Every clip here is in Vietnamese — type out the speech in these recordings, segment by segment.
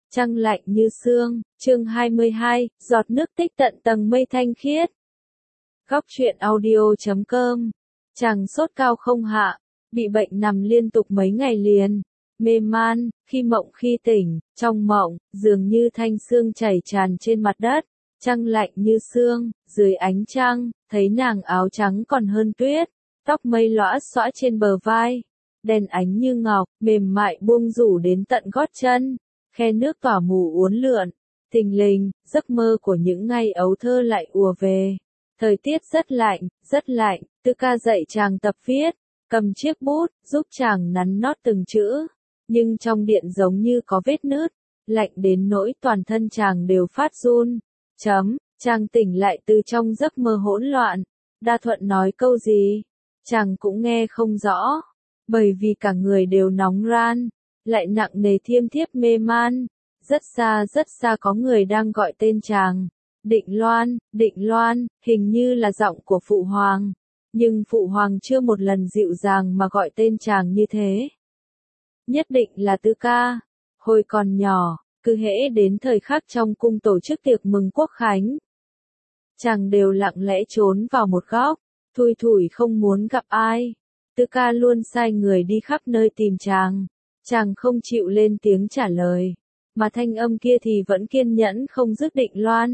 Trăng lạnh như sương, chương 22, giọt nước tích tận tầng mây thanh khiết. Góc truyện audio.com. Chàng sốt cao không hạ, bị bệnh nằm liên tục mấy ngày liền, mê man, khi mộng khi tỉnh, trong mộng, dường như thanh sương chảy tràn trên mặt đất, trăng lạnh như sương, dưới ánh trăng, thấy nàng áo trắng còn hơn tuyết, tóc mây lõa xõa trên bờ vai, đèn ánh như ngọc, mềm mại buông rủ đến tận gót chân. Khe nước tỏa mù uốn lượn, thình lình, giấc mơ của những ngày ấu thơ lại ùa về. Thời tiết rất lạnh, Tư Ca dạy chàng tập viết, cầm chiếc bút, giúp chàng nắn nót từng chữ. Nhưng trong điện giống như có vết nứt, lạnh đến nỗi toàn thân chàng đều phát run. Chàng tỉnh lại từ trong giấc mơ hỗn loạn. Đa Thuận nói câu gì? Chàng cũng nghe không rõ, bởi vì cả người đều nóng ran. Lại nặng nề thiêm thiếp mê man, rất xa có người đang gọi tên chàng. Định Loan, hình như là giọng của Phụ Hoàng. Nhưng Phụ Hoàng chưa một lần dịu dàng mà gọi tên chàng như thế. Nhất định là Tư Ca. Hồi còn nhỏ, cứ hễ đến thời khắc trong cung tổ chức tiệc mừng quốc khánh, chàng đều lặng lẽ trốn vào một góc, thui thủi không muốn gặp ai. Tư Ca luôn sai người đi khắp nơi tìm chàng. Chàng không chịu lên tiếng trả lời, mà thanh âm kia thì vẫn kiên nhẫn không dứt. Định Loan.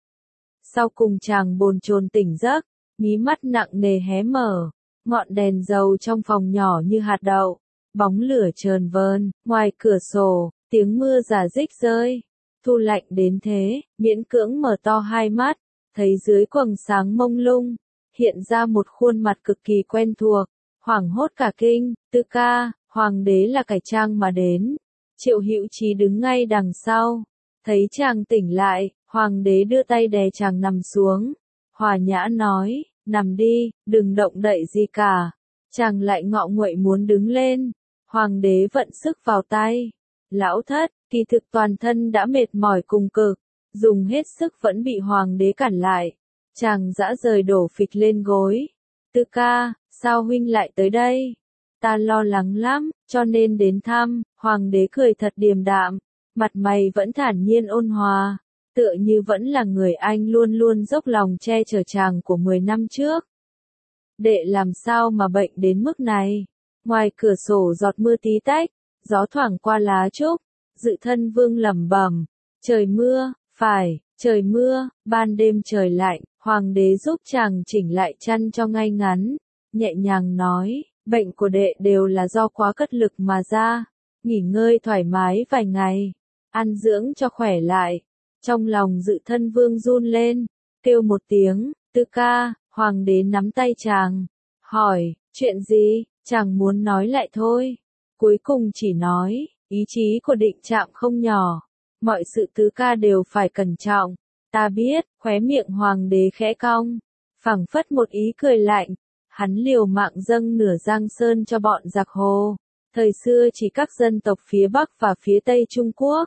Sau cùng chàng bồn chồn tỉnh giấc, mí mắt nặng nề hé mở, ngọn đèn dầu trong phòng nhỏ như hạt đậu, bóng lửa chờn vờn, ngoài cửa sổ, tiếng mưa rả rích rơi. Thu lạnh đến thế, miễn cưỡng mở to hai mắt, thấy dưới quầng sáng mông lung, hiện ra một khuôn mặt cực kỳ quen thuộc, hoảng hốt cả kinh. Tư Ca. Hoàng đế là cải trang mà đến. Triệu Hữu Chí đứng ngay đằng sau. Thấy chàng tỉnh lại, hoàng đế đưa tay đè chàng nằm xuống. Hòa nhã nói, nằm đi, đừng động đậy gì cả. Chàng lại ngọ nguậy muốn đứng lên. Hoàng đế vận sức vào tay. Lão thất, kỳ thực toàn thân đã mệt mỏi cùng cực. Dùng hết sức vẫn bị hoàng đế cản lại. Chàng dã rời đổ phịch lên gối. Tư Ca, sao huynh lại tới đây? Ta lo lắng lắm, cho nên đến thăm. Hoàng đế cười thật điềm đạm, mặt mày vẫn thản nhiên ôn hòa, tựa như vẫn là người anh luôn luôn dốc lòng che chở chàng của 10 năm trước. Đệ làm sao mà bệnh đến mức này? Ngoài cửa sổ giọt mưa tí tách, gió thoảng qua lá trúc. Dự Thân Vương lẩm bẩm, trời mưa, phải, trời mưa. Ban đêm trời lạnh, hoàng đế giúp chàng chỉnh lại chăn cho ngay ngắn, nhẹ nhàng nói. Bệnh của đệ đều là do quá cất lực mà ra, nghỉ ngơi thoải mái vài ngày, ăn dưỡng cho khỏe lại. Trong lòng Dự Thân Vương run lên, kêu một tiếng, Tư Ca. Hoàng đế nắm tay chàng, hỏi, chuyện gì? Chàng muốn nói lại thôi, cuối cùng chỉ nói, ý chí của Định Trạm không nhỏ, mọi sự Tư Ca đều phải cẩn trọng. Ta biết. Khóe miệng hoàng đế khẽ cong, phảng phất một ý cười lạnh. Hắn liều mạng dâng nửa Giang Sơn cho bọn giặc Hồ. Thời xưa chỉ các dân tộc phía Bắc và phía Tây Trung Quốc.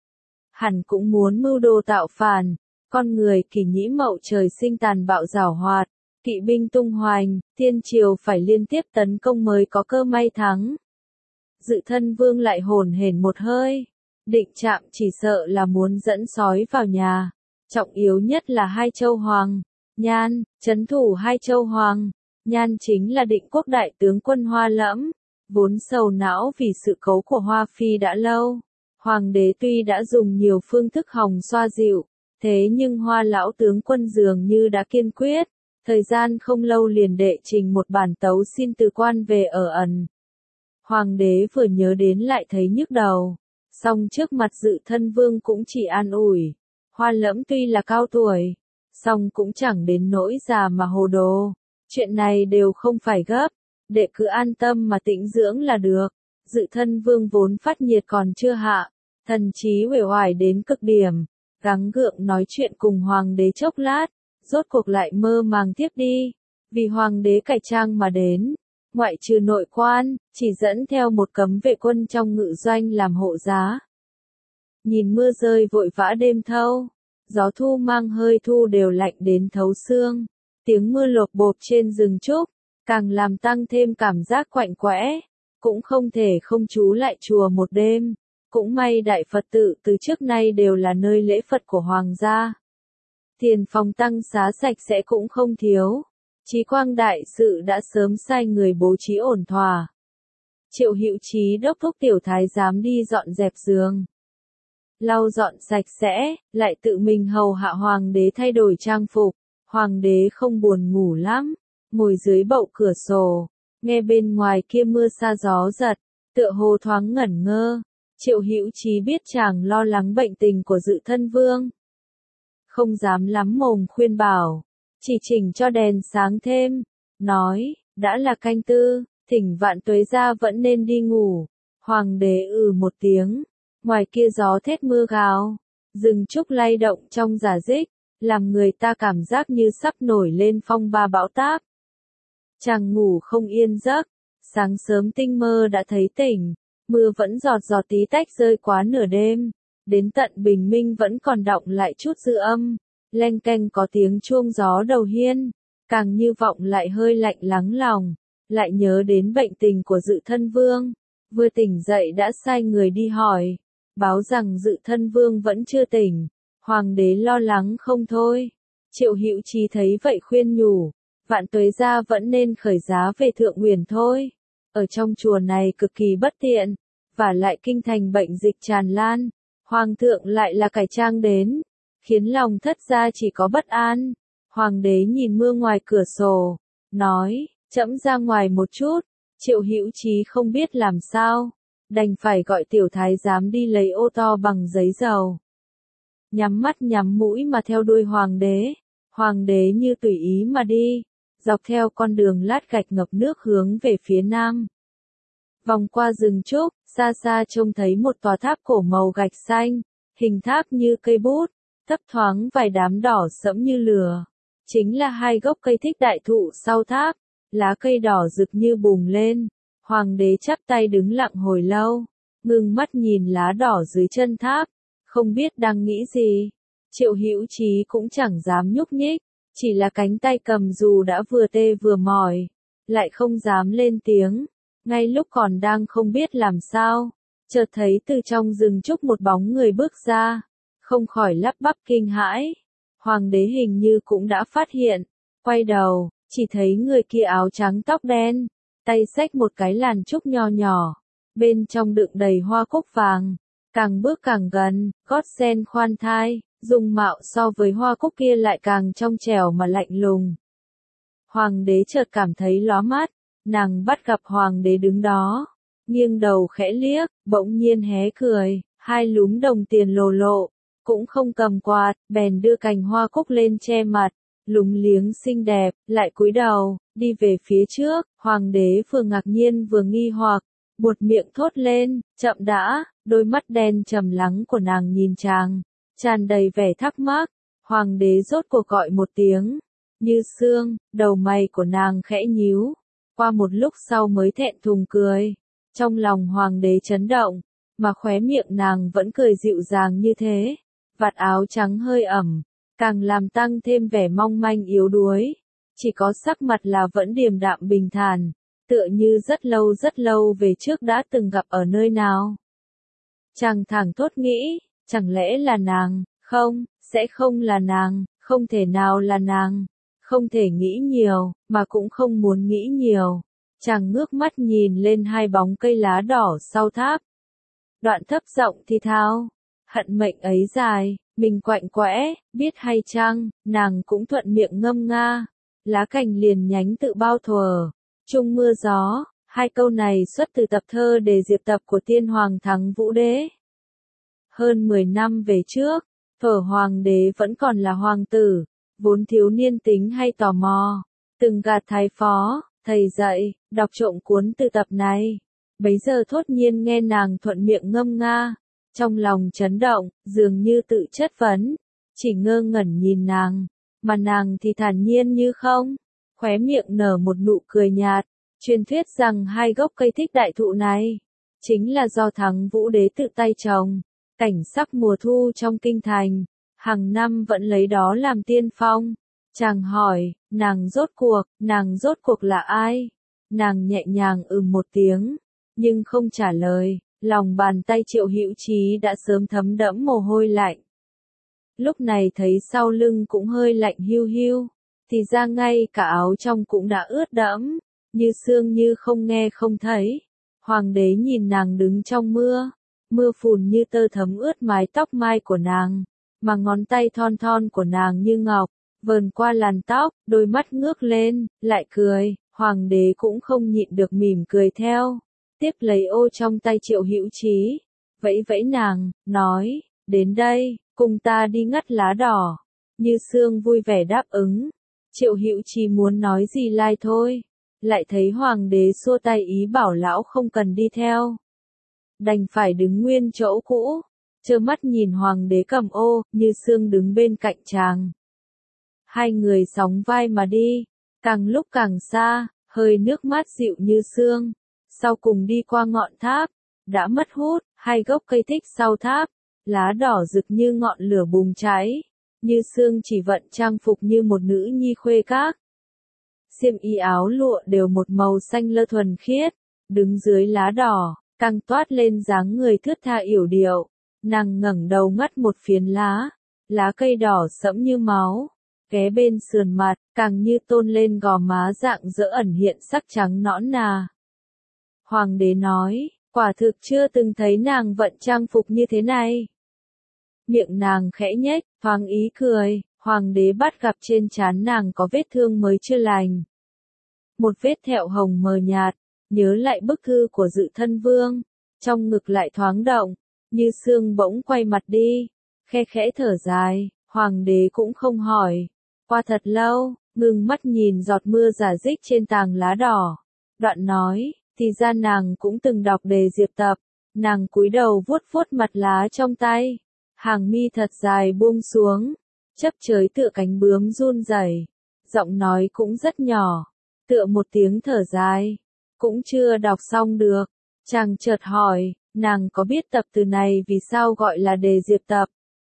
Hắn cũng muốn mưu đồ tạo phản. Con người Kỷ Nhĩ Mậu trời sinh tàn bạo giảo hoạt. Kỵ binh tung hoành, thiên triều phải liên tiếp tấn công mới có cơ may thắng. Dự Thân Vương lại hổn hển một hơi. Định Trạm chỉ sợ là muốn dẫn sói vào nhà. Trọng yếu nhất là Hai Châu Hoàng. Nhan, trấn thủ Hai Châu Hoàng. Nhan chính là Định Quốc đại tướng quân Hoa Lẫm, vốn sầu não vì sự cố của Hoa Phi đã lâu. Hoàng đế tuy đã dùng nhiều phương thức hòng xoa dịu, thế nhưng Hoa lão tướng quân dường như đã kiên quyết. Thời gian không lâu liền đệ trình một bản tấu xin từ quan về ở ẩn. Hoàng đế vừa nhớ đến lại thấy nhức đầu, song trước mặt Dự Thân Vương cũng chỉ an ủi. Hoa Lẫm tuy là cao tuổi, song cũng chẳng đến nỗi già mà hồ đồ. Chuyện này đều không phải gấp, đệ cứ an tâm mà tĩnh dưỡng là được. Dự Thân Vương vốn phát nhiệt còn chưa hạ, thần trí uể oải đến cực điểm, gắng gượng nói chuyện cùng hoàng đế chốc lát, rốt cuộc lại mơ màng tiếp đi. Vì hoàng đế cải trang mà đến, ngoại trừ nội quan, chỉ dẫn theo một cấm vệ quân trong ngự doanh làm hộ giá. Nhìn mưa rơi vội vã đêm thâu, gió thu mang hơi thu đều lạnh đến thấu xương. Tiếng mưa lộp bộp trên rừng trúc, càng làm tăng thêm cảm giác quạnh quẽ. Cũng không thể không trú lại chùa một đêm. Cũng may Đại Phật tự từ trước nay đều là nơi lễ Phật của Hoàng gia. Tiền phòng tăng xá sạch sẽ cũng không thiếu. Trí Quang Đại Sự đã sớm sai người bố trí ổn thỏa. Triệu Hữu Trí đốc thúc tiểu thái giám đi dọn dẹp giường, lau dọn sạch sẽ, lại tự mình hầu hạ hoàng đế thay đổi trang phục. Hoàng đế không buồn ngủ lắm, ngồi dưới bậu cửa sổ, nghe bên ngoài kia mưa sa gió giật, tựa hồ thoáng ngẩn ngơ. Triệu Hữu Trí biết chàng lo lắng bệnh tình của Dự Thân Vương, không dám lắm mồm khuyên bảo, chỉ chỉnh cho đèn sáng thêm, nói, đã là canh tư, thỉnh Vạn Tuế gia vẫn nên đi ngủ. Hoàng đế một tiếng, ngoài kia gió thét mưa gào, rừng trúc lay động trong rả rích, làm người ta cảm giác như sắp nổi lên phong ba bão táp. Chàng ngủ không yên giấc, sáng sớm tinh mơ đã thấy tỉnh, mưa vẫn giọt giọt tí tách rơi quá nửa đêm, đến tận bình minh vẫn còn đọng lại chút dư âm, leng keng có tiếng chuông gió đầu hiên, càng như vọng lại hơi lạnh lắng lòng, lại nhớ đến bệnh tình của Dự Thân Vương, vừa tỉnh dậy đã sai người đi hỏi, báo rằng Dự Thân Vương vẫn chưa tỉnh. Hoàng đế lo lắng không thôi. Triệu Hữu Trí thấy vậy khuyên nhủ, Vạn Tuế gia vẫn nên khởi giá về Thượng Uyển thôi. Ở trong chùa này cực kỳ bất tiện, và lại kinh thành bệnh dịch tràn lan, Hoàng thượng lại là cải trang đến, khiến lòng thất gia chỉ có bất an. Hoàng đế nhìn mưa ngoài cửa sổ, nói, trẫm ra ngoài một chút. Triệu Hữu Trí không biết làm sao, đành phải gọi tiểu thái giám đi lấy ô to bằng giấy dầu. Nhắm mắt nhắm mũi mà theo đuôi hoàng đế như tùy ý mà đi, dọc theo con đường lát gạch ngập nước hướng về phía nam. Vòng qua rừng trúc, xa xa trông thấy một tòa tháp cổ màu gạch xanh, hình tháp như cây bút, thấp thoáng vài đám đỏ sẫm như lửa. Chính là hai gốc cây thích đại thụ sau tháp, lá cây đỏ rực như bùng lên. Hoàng đế chắp tay đứng lặng hồi lâu, ngưng mắt nhìn lá đỏ dưới chân tháp, không biết đang nghĩ gì. Triệu Hữu Trí cũng chẳng dám nhúc nhích, chỉ là cánh tay cầm dù đã vừa tê vừa mỏi, lại không dám lên tiếng. Ngay lúc còn đang không biết làm sao, chợt thấy từ trong rừng trúc một bóng người bước ra, không khỏi lắp bắp kinh hãi. Hoàng đế hình như cũng đã phát hiện, quay đầu, chỉ thấy người kia áo trắng tóc đen, tay xách một cái làn trúc nho nhỏ, bên trong đựng đầy hoa cúc vàng. Càng bước càng gần, gót sen khoan thai, dung mạo so với hoa cúc kia lại càng trong trẻo mà lạnh lùng. Hoàng đế chợt cảm thấy lóa mắt, nàng bắt gặp hoàng đế đứng đó, nghiêng đầu khẽ liếc, bỗng nhiên hé cười, hai lúm đồng tiền lồ lộ, cũng không cầm quạt, bèn đưa cành hoa cúc lên che mặt, lúng liếng xinh đẹp, lại cúi đầu, đi về phía trước. Hoàng đế vừa ngạc nhiên vừa nghi hoặc, buột miệng thốt lên, chậm đã. Đôi mắt đen trầm lắng của nàng nhìn chàng, tràn đầy vẻ thắc mắc. Hoàng đế rốt cuộc gọi một tiếng, Như Sương, đầu mày của nàng khẽ nhíu, qua một lúc sau mới thẹn thùng cười. Trong lòng hoàng đế chấn động, mà khóe miệng nàng vẫn cười dịu dàng như thế. Vạt áo trắng hơi ẩm, càng làm tăng thêm vẻ mong manh yếu đuối. Chỉ có sắc mặt là vẫn điềm đạm bình thản, tựa như rất lâu về trước đã từng gặp ở nơi nào. Chàng thẳng thốt nghĩ, chẳng lẽ là nàng, không, sẽ không là nàng, không thể nào là nàng, không thể nghĩ nhiều, mà cũng không muốn nghĩ nhiều. Chàng ngước mắt nhìn lên hai bóng cây lá đỏ sau tháp. Đoạn thấp giọng thì thào, hận mệnh ấy dài, mình quạnh quẽ, biết hay chăng, nàng cũng thuận miệng ngâm nga, lá cành liền nhánh tự bao thuở, chung mưa gió. Hai câu này xuất từ tập thơ Đề Diệp Tập của Tiên Hoàng Thắng Vũ Đế. Hơn 10 năm về trước, thuở hoàng đế vẫn còn là hoàng tử, vốn thiếu niên tính hay tò mò, từng gạt thái phó, thầy dạy, đọc trộm cuốn từ tập này. Bấy giờ thốt nhiên nghe nàng thuận miệng ngâm nga, trong lòng chấn động, dường như tự chất vấn, chỉ ngơ ngẩn nhìn nàng, mà nàng thì thản nhiên như không, khóe miệng nở một nụ cười nhạt. Truyền thuyết rằng hai gốc cây thích đại thụ này, chính là do Thắng Vũ Đế tự tay trồng, cảnh sắc mùa thu trong kinh thành, hàng năm vẫn lấy đó làm tiên phong. Chàng hỏi, nàng rốt cuộc là ai? Nàng nhẹ nhàng một tiếng, nhưng không trả lời, lòng bàn tay Triệu Hữu Trí đã sớm thấm đẫm mồ hôi lạnh. Lúc này thấy sau lưng cũng hơi lạnh hiu hiu, thì ra ngay cả áo trong cũng đã ướt đẫm, Như Sương như không nghe không thấy. Hoàng đế nhìn nàng đứng trong mưa, mưa phùn như tơ thấm ướt mái tóc mai của nàng, mà ngón tay thon thon của nàng như ngọc, vờn qua làn tóc, đôi mắt ngước lên, lại cười, hoàng đế cũng không nhịn được mỉm cười theo, tiếp lấy ô trong tay Triệu Hữu Trí, vẫy vẫy nàng, nói, đến đây, cùng ta đi ngắt lá đỏ. Như Sương vui vẻ đáp ứng, Triệu Hữu Trí muốn nói gì lai thôi, lại thấy hoàng đế xua tay ý bảo lão không cần đi theo. Đành phải đứng nguyên chỗ cũ, trơ mắt nhìn hoàng đế cầm ô, Như Sương đứng bên cạnh chàng. Hai người sóng vai mà đi, càng lúc càng xa, hơi nước mát dịu Như Sương. Sau cùng đi qua ngọn tháp, đã mất hút, hai gốc cây thích sau tháp, lá đỏ rực như ngọn lửa bùng cháy. Như Sương chỉ vận trang phục như một nữ nhi khuê các. Xiêm y áo lụa đều một màu xanh lơ thuần khiết, đứng dưới lá đỏ, càng toát lên dáng người thướt tha yểu điệu. Nàng ngẩng đầu ngắt một phiến lá cây đỏ sẫm như máu, ghé bên sườn mặt, càng như tôn lên gò má rạng rỡ ẩn hiện sắc trắng nõn nà. Hoàng đế nói, quả thực chưa từng thấy nàng vận trang phục như thế này. Miệng nàng khẽ nhếch, thoáng ý cười, hoàng đế bắt gặp trên trán nàng có vết thương mới chưa lành. Một vết thẹo hồng mờ nhạt, nhớ lại bức thư của Dự Thân Vương, trong ngực lại thoáng động, Như Sương bỗng quay mặt đi, khe khẽ thở dài, hoàng đế cũng không hỏi. Qua thật lâu, ngừng mắt nhìn giọt mưa rả rích trên tàng lá đỏ, đoạn nói, thì ra nàng cũng từng đọc đề Diệp Tập. Nàng cúi đầu vuốt vuốt mặt lá trong tay, hàng mi thật dài buông xuống, chấp chới tựa cánh bướm run rẩy, giọng nói cũng rất nhỏ, tựa một tiếng thở dài, cũng chưa đọc xong được. Chàng chợt hỏi, nàng có biết tập từ này vì sao gọi là đề Diệp Tập?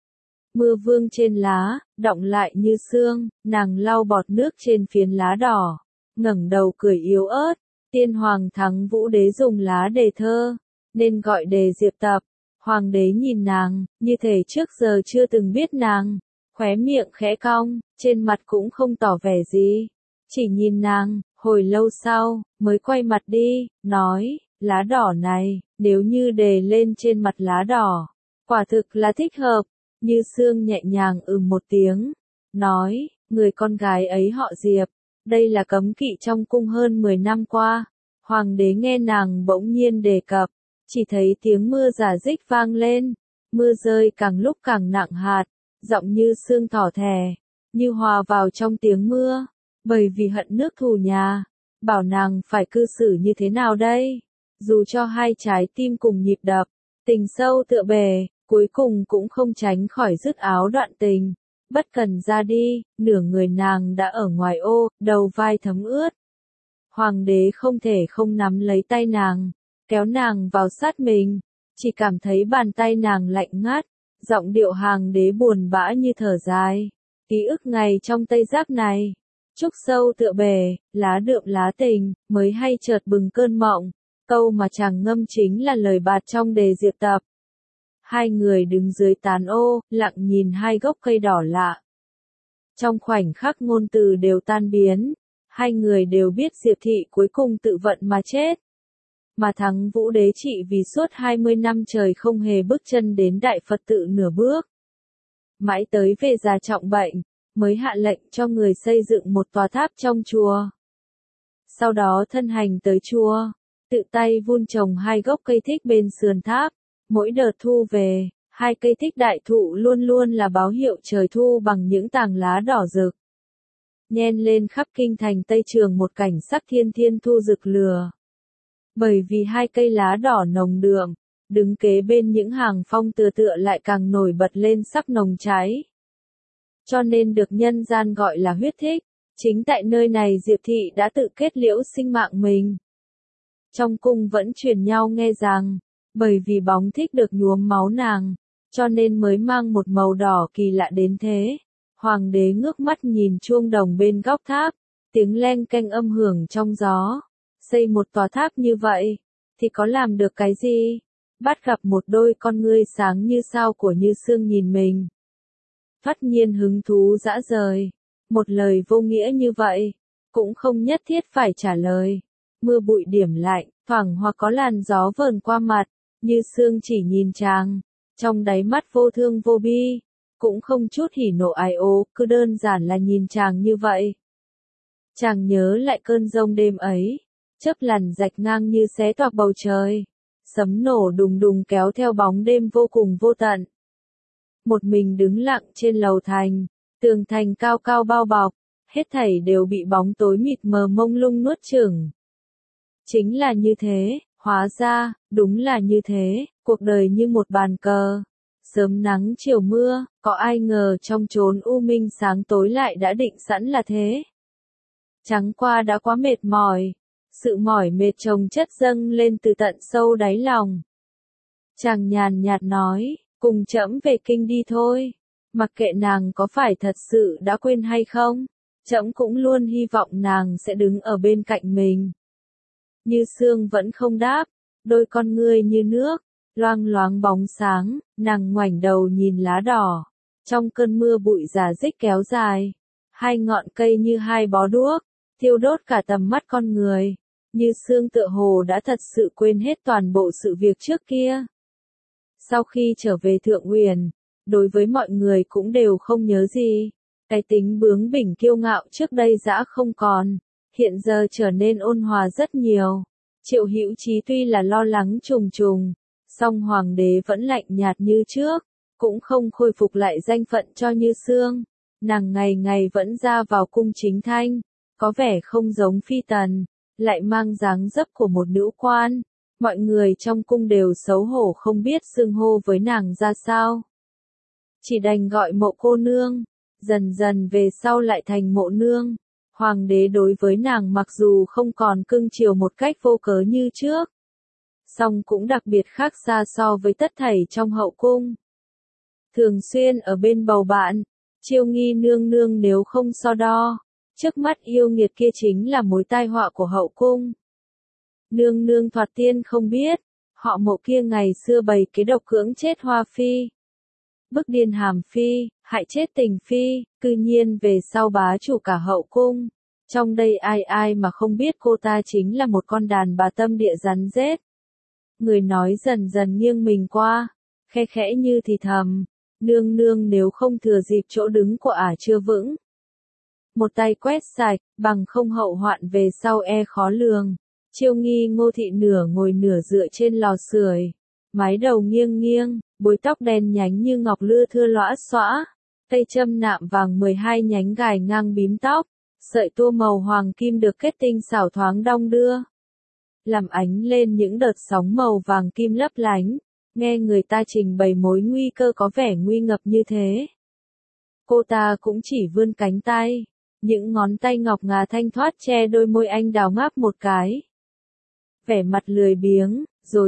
Mưa vương trên lá, đọng lại Như Sương, nàng lau bọt nước trên phiến lá đỏ, ngẩng đầu cười yếu ớt, tiên hoàng Thắng Vũ Đế dùng lá đề thơ, nên gọi đề Diệp Tập. Hoàng đế nhìn nàng, như thể trước giờ chưa từng biết nàng, khóe miệng khẽ cong, trên mặt cũng không tỏ vẻ gì, chỉ nhìn nàng, hồi lâu sau, mới quay mặt đi, nói, lá đỏ này, nếu như đề lên trên mặt lá đỏ, quả thực là thích hợp. Như Sương nhẹ nhàng một tiếng, nói, người con gái ấy họ Diệp, đây là cấm kỵ trong cung hơn 10 năm qua. Hoàng đế nghe nàng bỗng nhiên đề cập, chỉ thấy tiếng mưa rả rích vang lên, mưa rơi càng lúc càng nặng hạt, giọng Như Sương thỏ thẻ, như hòa vào trong tiếng mưa, bởi vì hận nước thù nhà, bảo nàng phải cư xử như thế nào đây, dù cho hai trái tim cùng nhịp đập, tình sâu tựa bể, cuối cùng cũng không tránh khỏi dứt áo đoạn tình. Bất cần ra đi, nửa người nàng đã ở ngoài ô, đầu vai thấm ướt. Hoàng đế không thể không nắm lấy tay nàng, kéo nàng vào sát mình, chỉ cảm thấy bàn tay nàng lạnh ngắt, giọng điệu hàng đế buồn bã như thở dài. Ký ức ngày trong Tây Giác này, trúc sâu tựa bể, lá đượm lá tình, mới hay chợt bừng cơn mộng, câu mà chàng ngâm chính là lời bạt trong đề Diệp Tập. Hai người đứng dưới tán ô, lặng nhìn hai gốc cây đỏ lạ. Trong khoảnh khắc ngôn từ đều tan biến, hai người đều biết Diệp Thị cuối cùng tự vận mà chết. Mà Thắng Vũ Đế trị vì suốt 20 năm trời không hề bước chân đến Đại Phật tự nửa bước. Mãi tới về già trọng bệnh, mới hạ lệnh cho người xây dựng một tòa tháp trong chùa. Sau đó thân hành tới chùa, tự tay vun trồng hai gốc cây thích bên sườn tháp. Mỗi đợt thu về, hai cây thích đại thụ luôn luôn là báo hiệu trời thu bằng những tàng lá đỏ rực. Nhen lên khắp kinh thành Tây Trường một cảnh sắc thiên thiên thu rực lửa. Bởi vì hai cây lá đỏ nồng đượm, đứng kế bên những hàng phong tựa lại càng nổi bật lên sắc nồng cháy. Cho nên được nhân gian gọi là huyết thích, chính tại nơi này Diệp Thị đã tự kết liễu sinh mạng mình. Trong cung vẫn truyền nhau nghe rằng, bởi vì bóng thích được nhuốm máu nàng, cho nên mới mang một màu đỏ kỳ lạ đến thế. Hoàng đế ngước mắt nhìn chuông đồng bên góc tháp, tiếng leng keng âm hưởng trong gió. Xây một tòa tháp như vậy, thì có làm được cái gì? bắt gặp một đôi con ngươi sáng như sao của Như Sương nhìn mình. Thoát nhiên hứng thú dã rời, một lời vô nghĩa như vậy, cũng không nhất thiết phải trả lời. Mưa bụi điểm lạnh, thoảng hoặc có làn gió vờn qua mặt, Như Sương chỉ nhìn chàng, trong đáy mắt vô thương vô bi, cũng không chút hỉ nộ ái ố, cứ đơn giản là nhìn chàng như vậy. Chàng nhớ lại cơn giông đêm ấy, chớp lằn rạch ngang như xé toạc bầu trời, sấm nổ đùng đùng kéo theo bóng đêm vô cùng vô tận. Một mình đứng lặng trên lầu thành, tường thành cao cao bao bọc, hết thảy đều bị bóng tối mịt mờ mông lung nuốt chửng. Chính là như thế, hóa ra, đúng là như thế, cuộc đời như một bàn cờ. Sớm nắng chiều mưa, có ai ngờ trong chốn u minh sáng tối lại đã định sẵn là thế. Trắng qua đã quá mệt mỏi, sự mỏi mệt chồng chất dâng lên từ tận sâu đáy lòng. Chàng nhàn nhạt nói, cùng trẫm về kinh đi thôi, mặc kệ nàng có phải thật sự đã quên hay không, trẫm cũng luôn hy vọng nàng sẽ đứng ở bên cạnh mình. Như Sương vẫn không đáp, đôi con ngươi như nước, loang loáng bóng sáng, nàng ngoảnh đầu nhìn lá đỏ, trong cơn mưa bụi rả rích kéo dài, hai ngọn cây như hai bó đuốc, thiêu đốt cả tầm mắt con người. Như Sương tựa hồ đã thật sự quên hết toàn bộ sự việc trước kia. Sau khi trở về Thượng Uyển, đối với mọi người cũng đều không nhớ gì. Cái tính bướng bỉnh kiêu ngạo trước đây dã không còn, hiện giờ trở nên ôn hòa rất nhiều. Triệu Hữu Chí tuy là lo lắng trùng trùng, song hoàng đế vẫn lạnh nhạt như trước, cũng không khôi phục lại danh phận cho Như Sương. Nàng ngày ngày vẫn ra vào cung chính thanh, có vẻ không giống phi tần, lại mang dáng dấp của một nữ quan. Mọi người trong cung đều xấu hổ không biết xưng hô với nàng ra sao. Chỉ đành gọi Mộ cô nương, dần dần về sau lại thành Mộ nương. Hoàng đế đối với nàng mặc dù không còn cưng chiều một cách vô cớ như trước, song cũng đặc biệt khác xa so với tất thảy trong hậu cung. Thường xuyên ở bên bầu bạn, Chiêu Nghi nương nương nếu không so đo, trước mắt yêu nghiệt kia chính là mối tai họa của hậu cung. Nương nương thoạt tiên không biết, họ Mộ kia ngày xưa bày kế độc cưỡng chết Hoa Phi, bức điên Hàm Phi, hại chết Tình Phi, cư nhiên về sau bá chủ cả hậu cung. Trong đây ai ai mà không biết cô ta chính là một con đàn bà tâm địa rắn rết. Người nói dần dần nghiêng mình qua, khe khẽ như thì thầm, nương nương nếu không thừa dịp chỗ đứng của ả chưa vững. Một tay quét sạch, bằng không hậu hoạn về sau e khó lường. Chiêu Nghi Ngô thị nửa ngồi nửa dựa trên lò sưởi, mái đầu nghiêng nghiêng, búi tóc đen nhánh như ngọc lưa thưa lõa xõa, cây châm nạm vàng 12 nhánh gài ngang bím tóc, sợi tua màu hoàng kim được kết tinh xảo thoáng đong đưa, làm ánh lên những đợt sóng màu vàng kim lấp lánh, nghe người ta trình bày mối nguy cơ có vẻ nguy ngập như thế. Cô ta cũng chỉ vươn cánh tay, những ngón tay ngọc ngà thanh thoát che đôi môi anh đào ngáp một cái. Vẻ mặt lười biếng,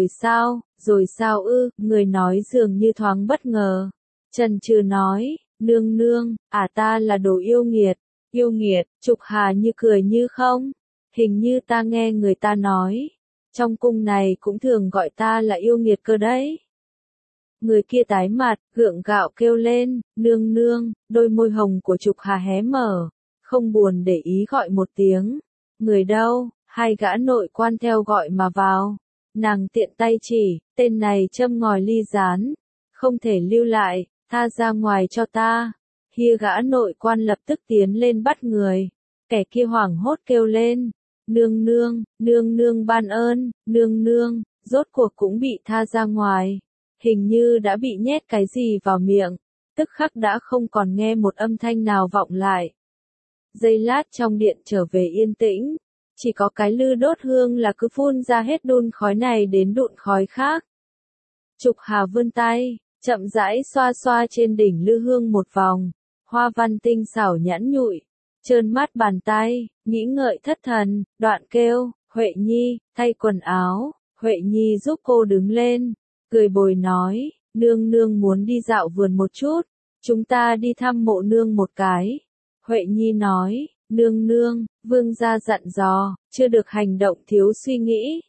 rồi sao ư, người nói dường như thoáng bất ngờ. Chần chừ nói, nương nương, ta là đồ yêu nghiệt, Trục Hà như cười như không. Hình như ta nghe người ta nói, trong cung này cũng thường gọi ta là yêu nghiệt cơ đấy. Người kia tái mặt, gượng gạo kêu lên, nương nương, đôi môi hồng của Trục Hà hé mở, không buồn để ý gọi một tiếng. Người đâu? Hai gã nội quan theo gọi mà vào. Nàng tiện tay chỉ, tên này châm ngòi ly gián, không thể lưu lại, tha ra ngoài cho ta. Hia gã nội quan lập tức tiến lên bắt người. Kẻ kia hoảng hốt kêu lên, nương nương ban ơn, nương nương, rốt cuộc cũng bị tha ra ngoài. Hình như đã bị nhét cái gì vào miệng, tức khắc đã không còn nghe một âm thanh nào vọng lại. Giây lát trong điện trở về yên tĩnh. Chỉ có cái lư đốt hương là cứ phun ra hết đun khói này đến đụn khói khác. Trục Hà vươn tay, chậm rãi xoa xoa trên đỉnh lư hương một vòng, hoa văn tinh xảo nhẵn nhụi, trơn mát bàn tay, nghĩ ngợi thất thần, đoạn kêu, Huệ Nhi, thay quần áo. Huệ Nhi giúp cô đứng lên, cười bồi nói, nương nương muốn đi dạo vườn một chút, chúng ta đi thăm Mộ nương một cái. Huệ Nhi nói, nương nương, vương gia dặn dò, chưa được hành động thiếu suy nghĩ.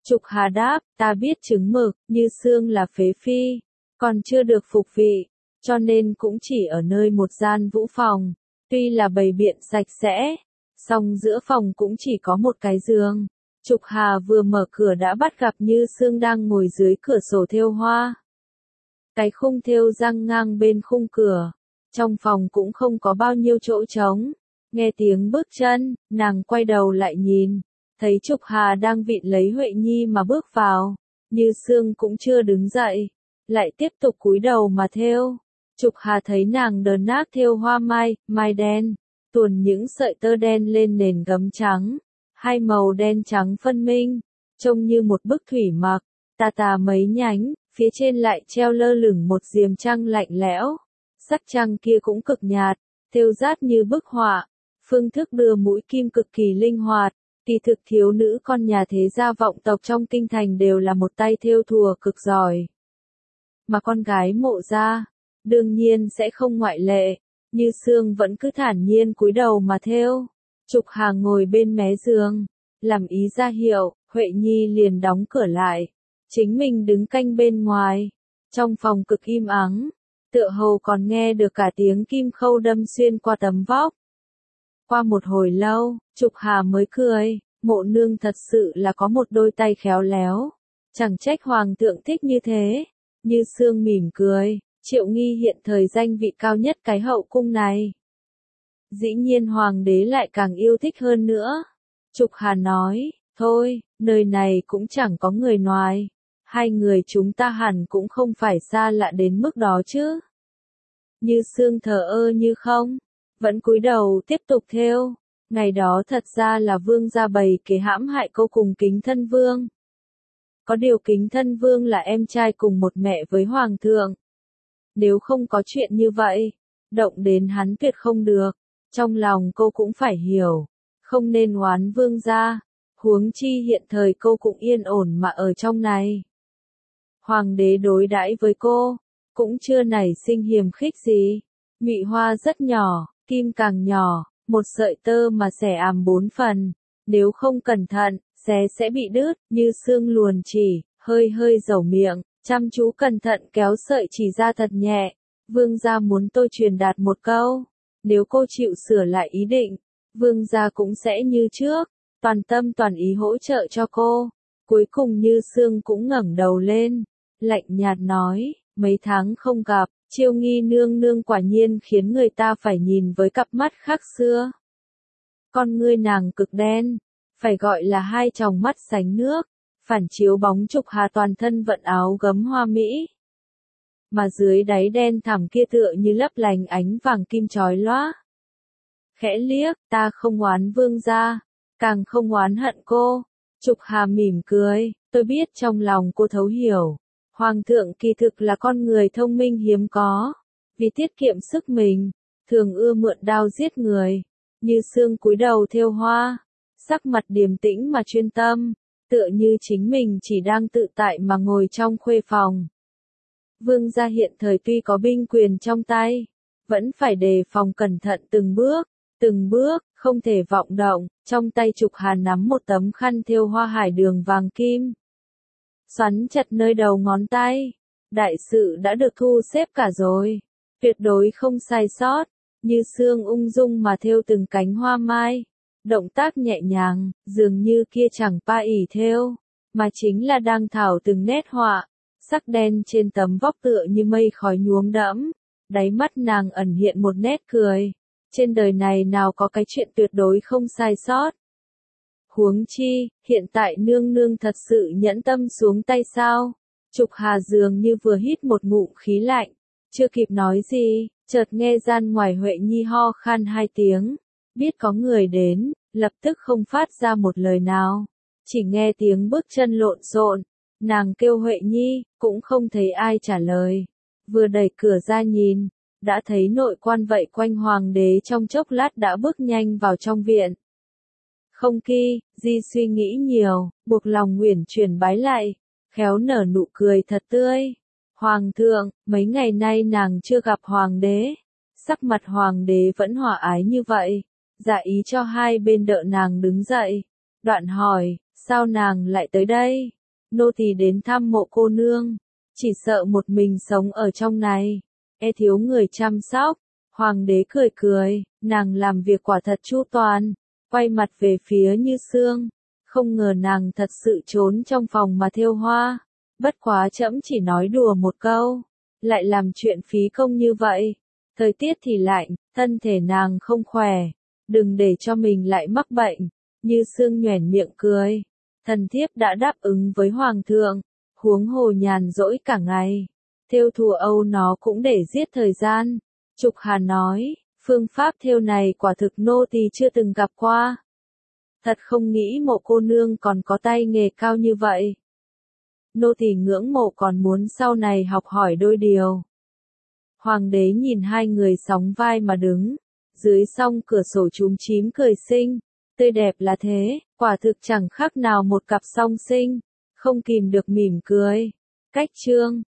Trục Hà đáp, ta biết trứng mực, Như Xương là phế phi, còn chưa được phục vị, cho nên cũng chỉ ở nơi một gian vũ phòng, tuy là bày biện sạch sẽ, song giữa phòng cũng chỉ có một cái giường. Trục Hà vừa mở cửa đã bắt gặp Như Xương đang ngồi dưới cửa sổ thêu hoa. Cái khung thêu giăng ngang bên khung cửa, trong phòng cũng không có bao nhiêu chỗ trống. Nghe tiếng bước chân, nàng quay đầu lại nhìn, thấy Trục Hà đang vịn lấy Huệ Nhi mà bước vào. Như Xương cũng chưa đứng dậy, lại tiếp tục cúi đầu mà thêu. Trục Hà thấy nàng đờn nát thêu hoa mai, mai đen, tuồn những sợi tơ đen lên nền gấm trắng, hai màu đen trắng phân minh, trông như một bức thủy mặc, tà tà mấy nhánh, phía trên lại treo lơ lửng một diềm trăng lạnh lẽo. Sắc trăng kia cũng cực nhạt, thêu rát như bức họa, phương thức đưa mũi kim cực kỳ linh hoạt. Kỳ thực thiếu nữ con nhà thế gia vọng tộc trong kinh thành đều là một tay thêu thùa cực giỏi. Mà con gái Mộ gia, đương nhiên sẽ không ngoại lệ. Như Xương vẫn cứ thản nhiên cúi đầu mà thêu. Trục Hà ngồi bên mé giường, làm ý ra hiệu, Huệ Nhi liền đóng cửa lại. Chính mình đứng canh bên ngoài. Trong phòng cực im ắng, tựa hồ còn nghe được cả tiếng kim khâu đâm xuyên qua tấm vóc. Qua một hồi lâu, Trục Hà mới cười, Mộ nương thật sự là có một đôi tay khéo léo. Chẳng trách hoàng thượng thích như thế. Như Xương mỉm cười, Triệu Nghi hiện thời danh vị cao nhất cái hậu cung này. Dĩ nhiên hoàng đế lại càng yêu thích hơn nữa. Trục Hà nói, thôi, nơi này cũng chẳng có người ngoài. Hai người chúng ta hẳn cũng không phải xa lạ đến mức đó chứ. Như Xương thờ ơ như không, vẫn cúi đầu tiếp tục thêu. Ngày đó thật ra là vương gia bày kế hãm hại cô cùng Kính Thân Vương. Có điều Kính Thân Vương là em trai cùng một mẹ với hoàng thượng. Nếu không có chuyện như vậy, động đến hắn tuyệt không được. Trong lòng cô cũng phải hiểu, không nên oán vương gia. Huống chi hiện thời cô cũng yên ổn mà ở trong này. Hoàng đế đối đãi với cô, cũng chưa nảy sinh hiềm khích gì. Nhụy hoa rất nhỏ, kim càng nhỏ, một sợi tơ mà xẻ àm 4 phần. Nếu không cẩn thận, xé sẽ bị đứt. Như Xương luồn chỉ, hơi hơi dẩu miệng, chăm chú cẩn thận kéo sợi chỉ ra thật nhẹ. Vương gia muốn tôi truyền đạt một câu. Nếu cô chịu sửa lại ý định, vương gia cũng sẽ như trước, toàn tâm toàn ý hỗ trợ cho cô. Cuối cùng Như Xương cũng ngẩng đầu lên, lạnh nhạt nói, mấy tháng không gặp, Chiêu Nghi nương nương quả nhiên khiến người ta phải nhìn với cặp mắt khác xưa. Con ngươi nàng cực đen, phải gọi là hai tròng mắt sánh nước, phản chiếu bóng Trục Hà toàn thân vận áo gấm hoa mỹ. Mà dưới đáy đen thẳm kia tựa như lấp lánh ánh vàng kim chói lóa. Khẽ liếc, ta không oán vương gia, càng không oán hận cô. Trục Hà mỉm cười, tôi biết trong lòng cô thấu hiểu. Hoàng thượng kỳ thực là con người thông minh hiếm có. Vì tiết kiệm sức mình, thường ưa mượn đao giết người. Như Xương cúi đầu thêu hoa, sắc mặt điềm tĩnh mà chuyên tâm, tựa như chính mình chỉ đang tự tại mà ngồi trong khuê phòng. Vương gia hiện thời tuy có binh quyền trong tay, vẫn phải đề phòng cẩn thận từng bước, không thể vọng động. Trong tay Trục Hà nắm một tấm khăn thêu hoa hải đường vàng kim, xoắn chặt nơi đầu ngón tay. Đại sự đã được thu xếp cả rồi, tuyệt đối không sai sót. Như Xương ung dung mà thêu từng cánh hoa mai, động tác nhẹ nhàng, dường như kia chẳng pa ỉ thêu, mà chính là đang thảo từng nét họa. Sắc đen trên tấm vóc tựa như mây khói nhuốm đẫm, đáy mắt nàng ẩn hiện một nét cười. Trên đời này nào có cái chuyện tuyệt đối không sai sót. Huống chi, hiện tại nương nương thật sự nhẫn tâm xuống tay sao? Trục Hà dường như vừa hít một ngụm khí lạnh, chưa kịp nói gì, chợt nghe gian ngoài Huệ Nhi ho khan 2 tiếng, biết có người đến, lập tức không phát ra một lời nào, chỉ nghe tiếng bước chân lộn xộn. Nàng kêu Huệ Nhi, cũng không thấy ai trả lời. Vừa đẩy cửa ra nhìn, đã thấy nội quan vậy quanh hoàng đế trong chốc lát đã bước nhanh vào trong viện. Không kỳ, Di suy nghĩ nhiều, buộc lòng uyển chuyển bái lại, khéo nở nụ cười thật tươi. Hoàng thượng, mấy ngày nay nàng chưa gặp hoàng đế. Sắc mặt hoàng đế vẫn hòa ái như vậy, dạ ý cho hai bên đỡ nàng đứng dậy. Đoạn hỏi, sao nàng lại tới đây? nô tỳ đến thăm Mộ cô nương, chỉ sợ một mình sống ở trong này, e thiếu người chăm sóc. Hoàng đế cười cười, nàng làm việc quả thật chu toàn, quay mặt về phía Như Sương, không ngờ nàng thật sự trốn trong phòng mà thêu hoa. Bất quá trẫm chỉ nói đùa một câu, lại làm chuyện phí công như vậy. Thời tiết thì lạnh, thân thể nàng không khỏe, đừng để cho mình lại mắc bệnh. Như Sương nhoẻn miệng cười, thần thiếp đã đáp ứng với hoàng thượng, huống hồ nhàn rỗi cả ngày, thêu thùa âu nó cũng để giết thời gian. Trục Hà nói, phương pháp thêu này quả thực nô tỳ chưa từng gặp qua. Thật không nghĩ Mộ cô nương còn có tay nghề cao như vậy. Nô tỳ ngưỡng mộ còn muốn sau này học hỏi đôi điều. Hoàng đế nhìn hai người sóng vai mà đứng, dưới song cửa sổ chúm chím cười xinh, tươi đẹp là thế, quả thực chẳng khác nào một cặp song sinh, không kìm được mỉm cười. Cách chương